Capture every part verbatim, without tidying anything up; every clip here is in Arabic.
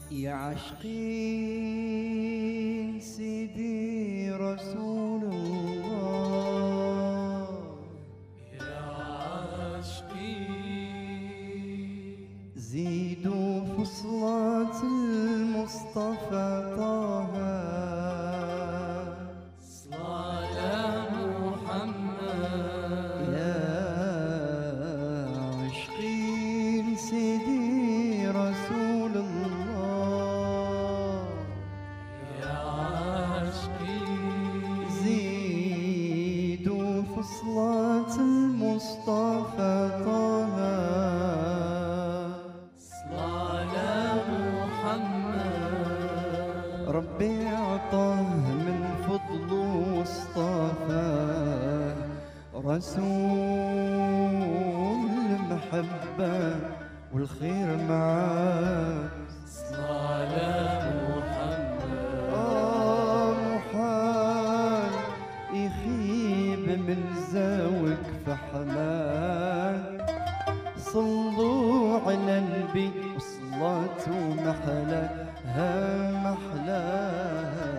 يا عاشقين سيدي رسول الله، يا عاشقين زيدوا في صلاة المصطفى طه، صلاة محمد. يا عاشقين سيدي رسول الله، يا عاشقين زيدوا في صلاة المصطفى طه، صلاة محمد. ربي عطاه من فضله واصطفاه رسول المحبة والخير معاه. صلاة محمد. آه محال يخيب من زاوك في حماه، صلوا على النبي وصلاته محلاها محلاها.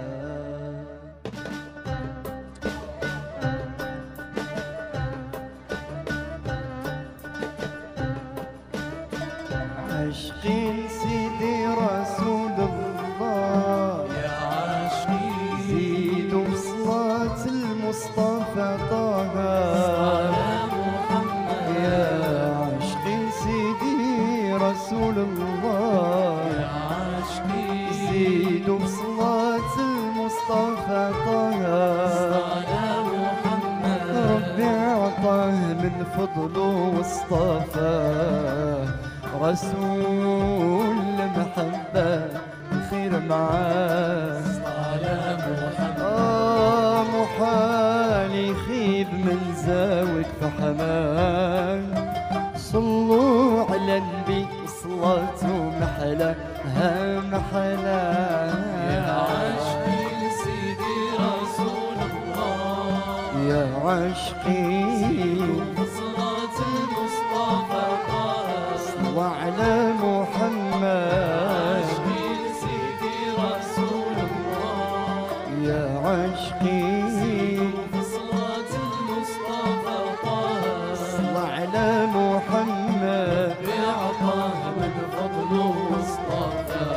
عاشقين سيدي رسول الله، يا عاشقين زيدوا بصلاة المصطفى طه، صلاة محمد. يا عاشقين سيدي رسول الله، يا عاشقين زيدوا بصلاة المصطفى طه، صلاة محمد. ربي عطاه من فضله واصطفاه رسول المحبة الخير معاه. صلاة محمد. آه محال يخيب من زاوك في حماه، صلوا على النبي صلاته محلاها محلاها. يا عاشقين سيدي رسول الله، يا عاشقين صلاة المصطفى طه، صلوا على محمد. عاشقين سيدي رسول الله، يا عاشقين صلاة المصطفى طه، صلوا على محمد. بعطاه من فضله واصطفى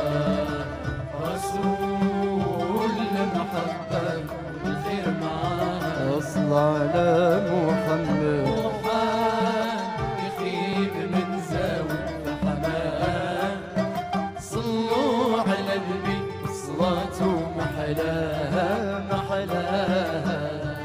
رسول المحبة والخير معاه. صلوا على محمد. روحان يخيب من زاوية حماه، صلوا على النبي صلاته محلاها محلاها.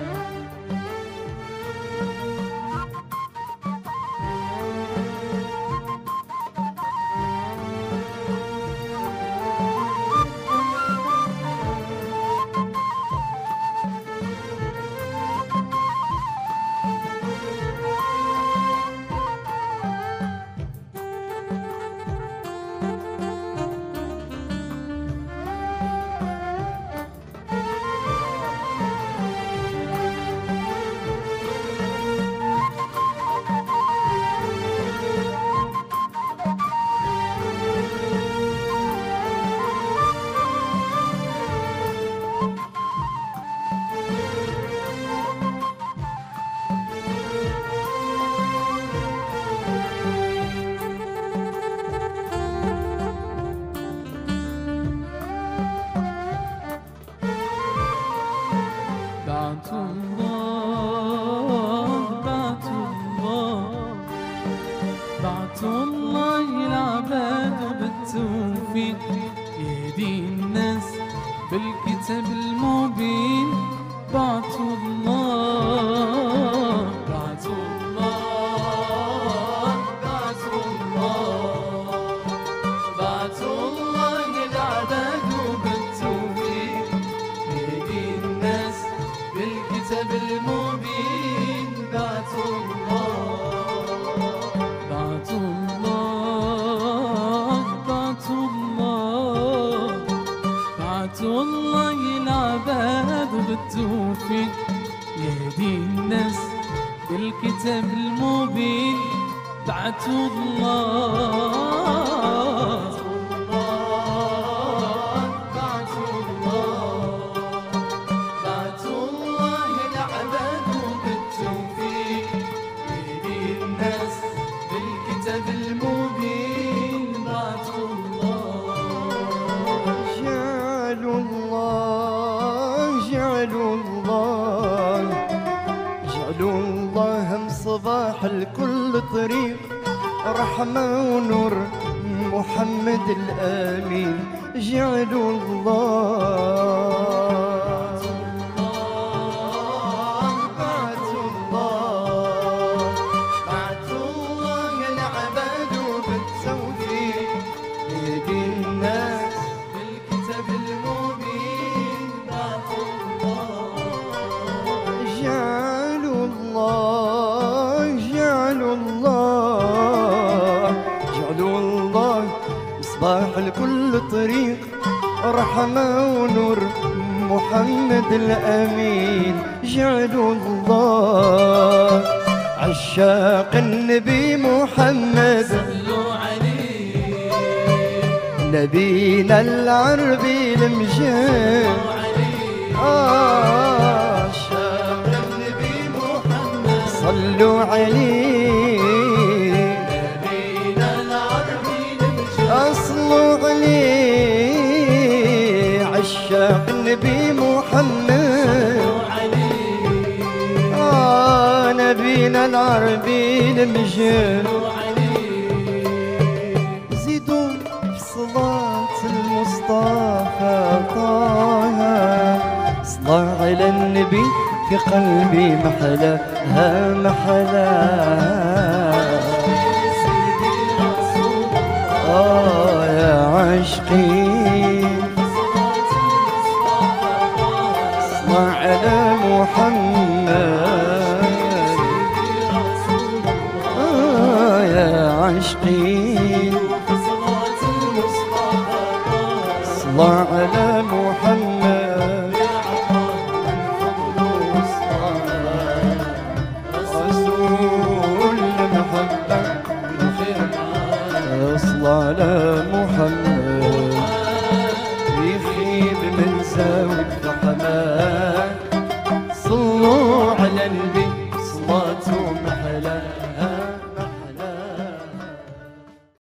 بعت الله بعت الله بعت الله العباد بالتوفيق، يهدي الناس بالكتاب المبين. بعت الله بعت الله بعت الله بعت الله العباد بالتوفيق، يهدي الناس بالكتاب المبين. بعت الله بعت الله بعت الله بعت الله العباد بالتوفيق، يهدي الناس بالكتاب المبين. بعت الله طريق رحمة ونور محمد الأمين جعلوا الله بعثوا الله بعثوا الله العباد بالتوفيق يهدي الناس بالكتاب المبين بعثوا الله جعلوا الله جعلوا الله جعلوا الله مصباح لكل طريق رحمة ونور محمد الأمين جعلوا الله عشاق النبي محمد صلوا عليه نبينا العربي المجيد آه عشاق النبي محمد صلوا عليه نبينا العربي المجيد أصلوا عليه عشاق النبي محمد آه نبينا العربي المجيد زيدوا في صلاة المصطفى طه صلاة على النبي في قلبي محلاها محلاها آه يا عشقي صلاة على محمد آه يا عشقي صلاة على محمد رسول المحبة صلاة على محمد يخيب من زاوية الرحمن صلوا على النبي صلاة محلاها